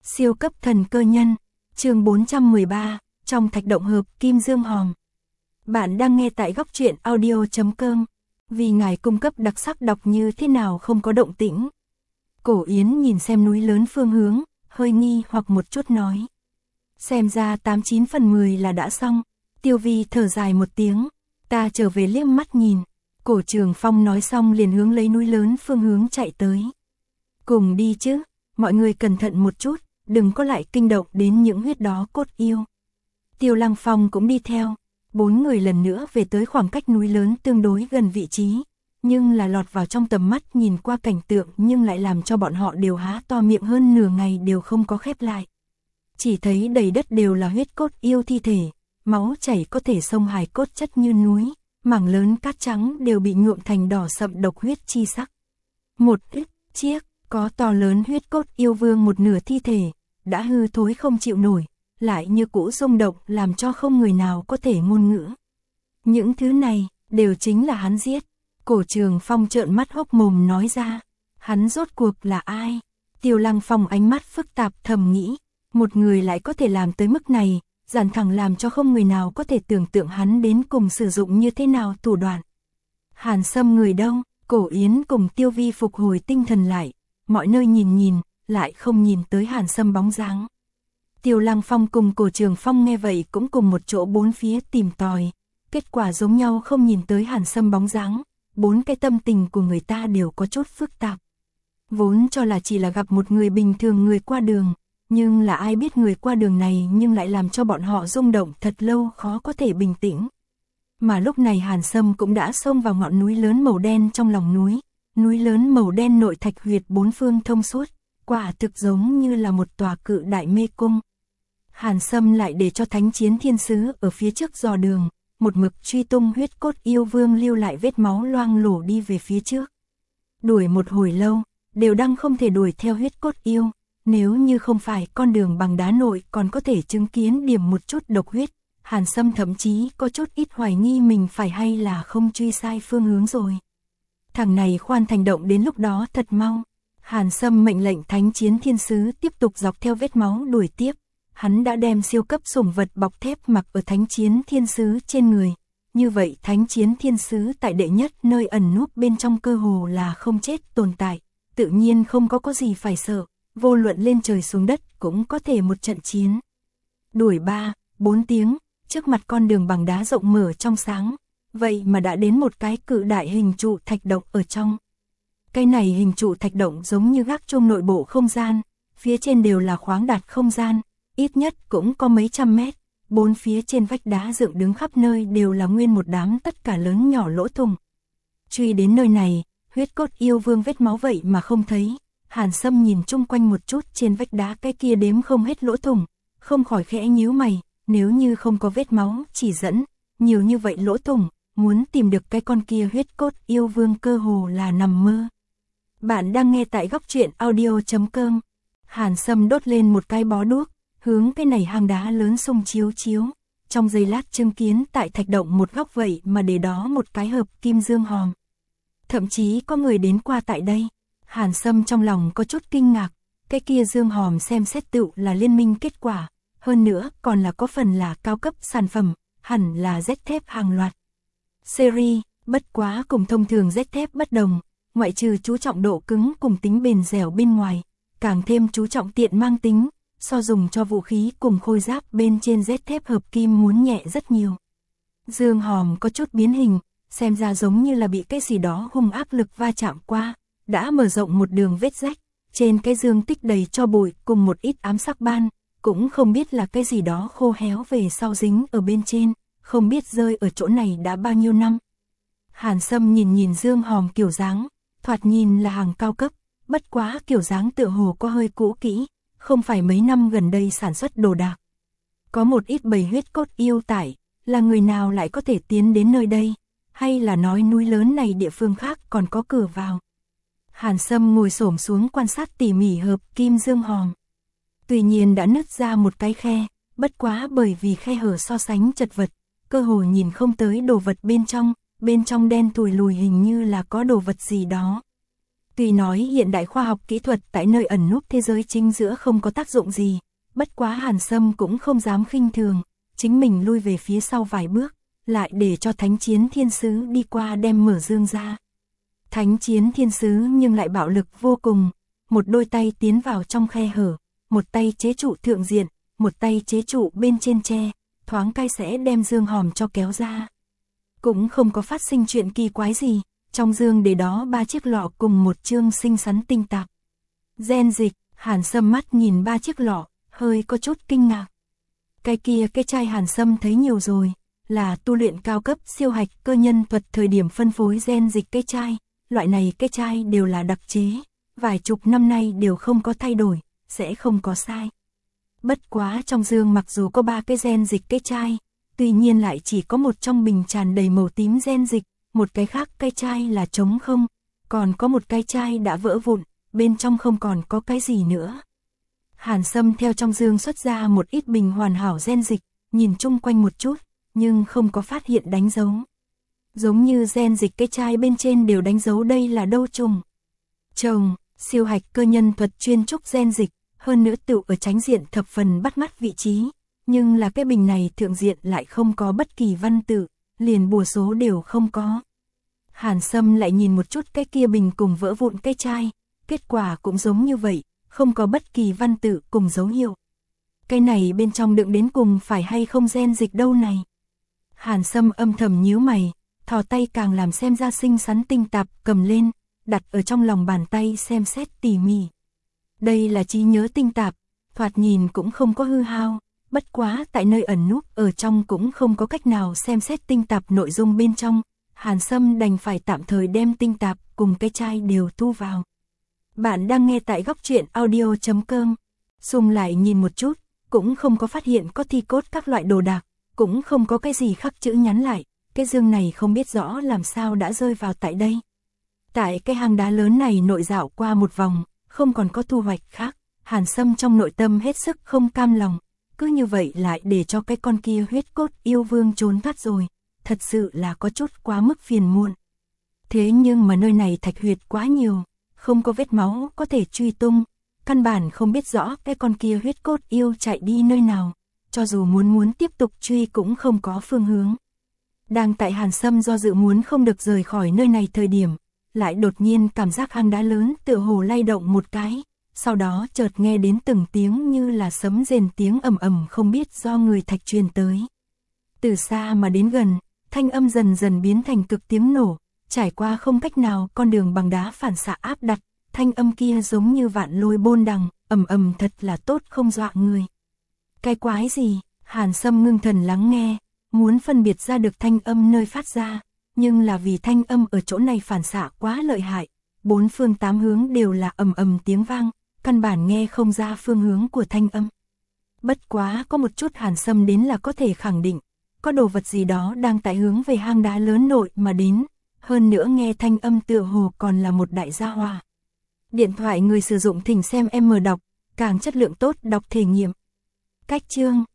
Siêu cấp thần cơ nhân, chương 413, trong thạch động hợp kim dương hòm. Bạn đang nghe tại góc truyện audio.com. Vì ngài cung cấp đặc sắc đọc như thế nào không có động tĩnh. Cổ Yến nhìn xem núi lớn phương hướng, hơi nghi hoặc một chút nói. Xem ra 89 phần 10 là đã xong. Tiêu Vi thở dài một tiếng, ta trở về liếc mắt nhìn. Cổ Trường Phong nói xong liền hướng lấy núi lớn phương hướng chạy tới. Cùng đi chứ, mọi người cẩn thận một chút, đừng có lại kinh động đến những huyết đó cốt yêu. Tiêu Lăng Phong cũng đi theo, 4 người lần nữa về tới khoảng cách núi lớn tương đối gần vị trí, nhưng là lọt vào trong tầm mắt nhìn qua cảnh tượng nhưng lại làm cho bọn họ đều há to miệng hơn nửa ngày đều không có khép lại. Chỉ thấy đầy đất đều là huyết cốt yêu thi thể, máu chảy có thể sông hài cốt chất như núi, mảng lớn cát trắng đều bị nhuộm thành đỏ sậm độc huyết chi sắc. Một ít chiếc có to lớn huyết cốt yêu vương một nửa thi thể, đã hư thối không chịu nổi, lại như cũ rung động làm cho không người nào có thể ngôn ngữ. Những thứ này, đều chính là hắn giết. Cổ Trường Phong trợn mắt hốc mồm nói ra, hắn rốt cuộc là ai? Tiêu Lăng Phong ánh mắt phức tạp thầm nghĩ, một người lại có thể làm tới mức này, giản thẳng làm cho không người nào có thể tưởng tượng hắn đến cùng sử dụng như thế nào thủ đoạn. Hàn Sâm người đâu? Cổ Yến cùng Tiêu Vi phục hồi tinh thần lại, mọi nơi nhìn nhìn, lại không nhìn tới Hàn Sâm bóng dáng. Tiêu Lăng Phong cùng Cổ Trường Phong nghe vậy cũng cùng một chỗ bốn phía tìm tòi, kết quả giống nhau không nhìn tới Hàn Sâm bóng dáng, bốn cái tâm tình của người ta đều có chút phức tạp. Vốn cho là chỉ là gặp một người bình thường người qua đường, nhưng là ai biết người qua đường này nhưng lại làm cho bọn họ rung động thật lâu khó có thể bình tĩnh. Mà lúc này Hàn Sâm cũng đã xông vào ngọn núi lớn màu đen trong lòng núi, núi lớn màu đen nội thạch huyệt bốn phương thông suốt, quả thực giống như là một tòa cự đại mê cung. Hàn Sâm lại để cho Thánh Chiến Thiên Sứ ở phía trước dò đường, một mực truy tung huyết cốt yêu vương lưu lại vết máu loang lổ đi về phía trước. Đuổi một hồi lâu, đều đang không thể đuổi theo huyết cốt yêu, nếu như không phải con đường bằng đá nội còn có thể chứng kiến điểm một chút độc huyết, Hàn Sâm thậm chí có chút ít hoài nghi mình phải hay là không truy sai phương hướng rồi. Thằng này khoan thành động đến lúc đó thật mau. Hàn Sâm mệnh lệnh Thánh Chiến Thiên Sứ tiếp tục dọc theo vết máu đuổi tiếp. Hắn đã đem siêu cấp sủng vật bọc thép mặc ở Thánh Chiến Thiên Sứ trên người. Như vậy Thánh Chiến Thiên Sứ tại đệ nhất nơi ẩn núp bên trong cơ hồ là không chết tồn tại, tự nhiên không có gì phải sợ, vô luận lên trời xuống đất cũng có thể một trận chiến. Đuổi 3-4 tiếng, trước mặt con đường bằng đá rộng mở trong sáng, vậy mà đã đến một cái cự đại hình trụ thạch động ở trong. Cái này hình trụ thạch động giống như gác chuông nội bộ không gian, phía trên đều là khoáng đạt không gian, ít nhất cũng có mấy trăm mét, bốn phía trên vách đá dựng đứng khắp nơi đều là nguyên một đám tất cả lớn nhỏ lỗ thủng. Truy đến nơi này, huyết cốt yêu vương vết máu vậy mà không thấy, Hàn Sâm nhìn chung quanh một chút trên vách đá cái kia đếm không hết lỗ thủng, không khỏi khẽ nhíu mày, nếu như không có vết máu chỉ dẫn, nhiều như vậy lỗ thủng, muốn tìm được cái con kia huyết cốt yêu vương cơ hồ là nằm mơ. Bạn đang nghe tại góc truyện audio.com. Hàn Sâm đốt lên một cái bó đuốc, hướng cái này hang đá lớn xung chiếu chiếu, trong giây lát chứng kiến tại thạch động một góc vậy mà để đó một cái hợp kim dương hòm. Thậm chí có người đến qua tại đây, Hàn Sâm trong lòng có chút kinh ngạc, cái kia dương hòm xem xét tựu là liên minh kết quả, hơn nữa còn là có phần là cao cấp sản phẩm, hẳn là Z thép hàng loạt. Series, bất quá cùng thông thường Z thép bất đồng, ngoại trừ chú trọng độ cứng cùng tính bền dẻo bên ngoài, càng thêm chú trọng tiện mang tính, so dùng cho vũ khí cùng khôi giáp bên trên Z thép hợp kim muốn nhẹ rất nhiều. Dương hòm có chút biến hình, xem ra giống như là bị cái gì đó hung áp lực va chạm qua, đã mở rộng một đường vết rách, trên cái dương tích đầy cho bụi cùng một ít ám sắc ban, cũng không biết là cái gì đó khô héo về sau dính ở bên trên, không biết rơi ở chỗ này đã bao nhiêu năm. Hàn Sâm nhìn nhìn dương hòm kiểu dáng, thoạt nhìn là hàng cao cấp, bất quá kiểu dáng tựa hồ có hơi cũ kỹ, không phải mấy năm gần đây sản xuất đồ đạc. Có một ít bầy huyết cốt yêu tải, là người nào lại có thể tiến đến nơi đây, hay là nói núi lớn này địa phương khác còn có cửa vào. Hàn Sâm ngồi xổm xuống quan sát tỉ mỉ hợp kim dương hòm. Tuy nhiên đã nứt ra một cái khe, bất quá bởi vì khe hở so sánh chật vật, cơ hồ nhìn không tới đồ vật bên trong đen tủi lùi hình như là có đồ vật gì đó. Tuy nói hiện đại khoa học kỹ thuật tại nơi ẩn núp thế giới chính giữa không có tác dụng gì, bất quá Hàn Sâm cũng không dám khinh thường, chính mình lui về phía sau vài bước, lại để cho Thánh Chiến Thiên Sứ đi qua đem mở dương ra. Thánh Chiến Thiên Sứ nhưng lại bạo lực vô cùng, một đôi tay tiến vào trong khe hở, một tay chế trụ thượng diện, một tay chế trụ bên trên tre, thoáng cái sẽ đem dương hòm cho kéo ra. Cũng không có phát sinh chuyện kỳ quái gì, trong dương để đó 3 chiếc lọ cùng một chương xinh xắn tinh tạp. Gen dịch, Hàn Sâm mắt nhìn 3 chiếc lọ, hơi có chút kinh ngạc. Cái kia cái chai Hàn Sâm thấy nhiều rồi, là tu luyện cao cấp siêu hạch cơ nhân thuật thời điểm phân phối gen dịch cái chai, loại này cái chai đều là đặc chế, vài chục năm nay đều không có thay đổi, sẽ không có sai. Bất quá trong dương mặc dù có 3 cái gen dịch cái chai, tuy nhiên lại chỉ có một trong bình tràn đầy màu tím gen dịch, một cái khác cái chai là trống không, còn có một cái chai đã vỡ vụn, bên trong không còn có cái gì nữa. Hàn Sâm theo trong dương xuất ra một ít bình hoàn hảo gen dịch, nhìn chung quanh một chút, nhưng không có phát hiện đánh dấu. Giống như gen dịch cái chai bên trên đều đánh dấu đây là đâu trùng. Trồng, siêu hạch cơ nhân thuật chuyên trúc gen dịch, hơn nữa tựu ở tránh diện thập phần bắt mắt vị trí, nhưng là cái bình này thượng diện lại không có bất kỳ văn tự, liền bùa số đều không có. Hàn Sâm lại nhìn một chút cái kia bình cùng vỡ vụn cái chai, kết quả cũng giống như vậy, không có bất kỳ văn tự cùng dấu hiệu. Cái này bên trong đựng đến cùng phải hay không gen dịch đâu này. Hàn Sâm âm thầm nhíu mày, thò tay càng làm xem ra xinh xắn tinh tạp cầm lên, đặt ở trong lòng bàn tay xem xét tỉ mỉ. Đây là trí nhớ tinh tạp, thoạt nhìn cũng không có hư hao, bất quá tại nơi ẩn núp ở trong cũng không có cách nào xem xét tinh tạp nội dung bên trong, Hàn Sâm đành phải tạm thời đem tinh tạp cùng cái chai đều thu vào. Bạn đang nghe tại góc truyện audio.com, xung lại nhìn một chút, cũng không có phát hiện có thi cốt các loại đồ đạc, cũng không có cái gì khắc chữ nhắn lại, cái dương này không biết rõ làm sao đã rơi vào tại đây. Tại cái hang đá lớn này nội dạo qua một vòng, không còn có thu hoạch khác, Hàn Sâm trong nội tâm hết sức không cam lòng, cứ như vậy lại để cho cái con kia huyết cốt yêu vương trốn thoát rồi, thật sự là có chút quá mức phiền muộn. Thế nhưng mà nơi này thạch huyệt quá nhiều, không có vết máu có thể truy tung, căn bản không biết rõ cái con kia huyết cốt yêu chạy đi nơi nào, cho dù muốn tiếp tục truy cũng không có phương hướng. Đang tại Hàn Sâm do dự muốn không được rời khỏi nơi này thời điểm, lại đột nhiên cảm giác hang đá lớn tựa hồ lay động một cái, sau đó chợt nghe đến từng tiếng như là sấm rền tiếng ầm ầm không biết do người thạch truyền tới. Từ xa mà đến gần, thanh âm dần dần biến thành cực tiếng nổ, trải qua không cách nào con đường bằng đá phản xạ áp đặt, thanh âm kia giống như vạn lôi bôn đằng, ầm ầm thật là tốt không dọa người. Cái quái gì? Hàn Sâm ngưng thần lắng nghe, muốn phân biệt ra được thanh âm nơi phát ra, nhưng là vì thanh âm ở chỗ này phản xạ quá lợi hại, 4 phương 8 hướng đều là ầm ầm tiếng vang, căn bản nghe không ra phương hướng của thanh âm. Bất quá có một chút Hàn Sâm đến là có thể khẳng định, có đồ vật gì đó đang tại hướng về hang đá lớn nội mà đến, hơn nữa nghe thanh âm tựa hồ còn là một đại gia hỏa. Điện thoại người sử dụng thỉnh xem M đọc, càng chất lượng tốt đọc thể nghiệm. Cách chương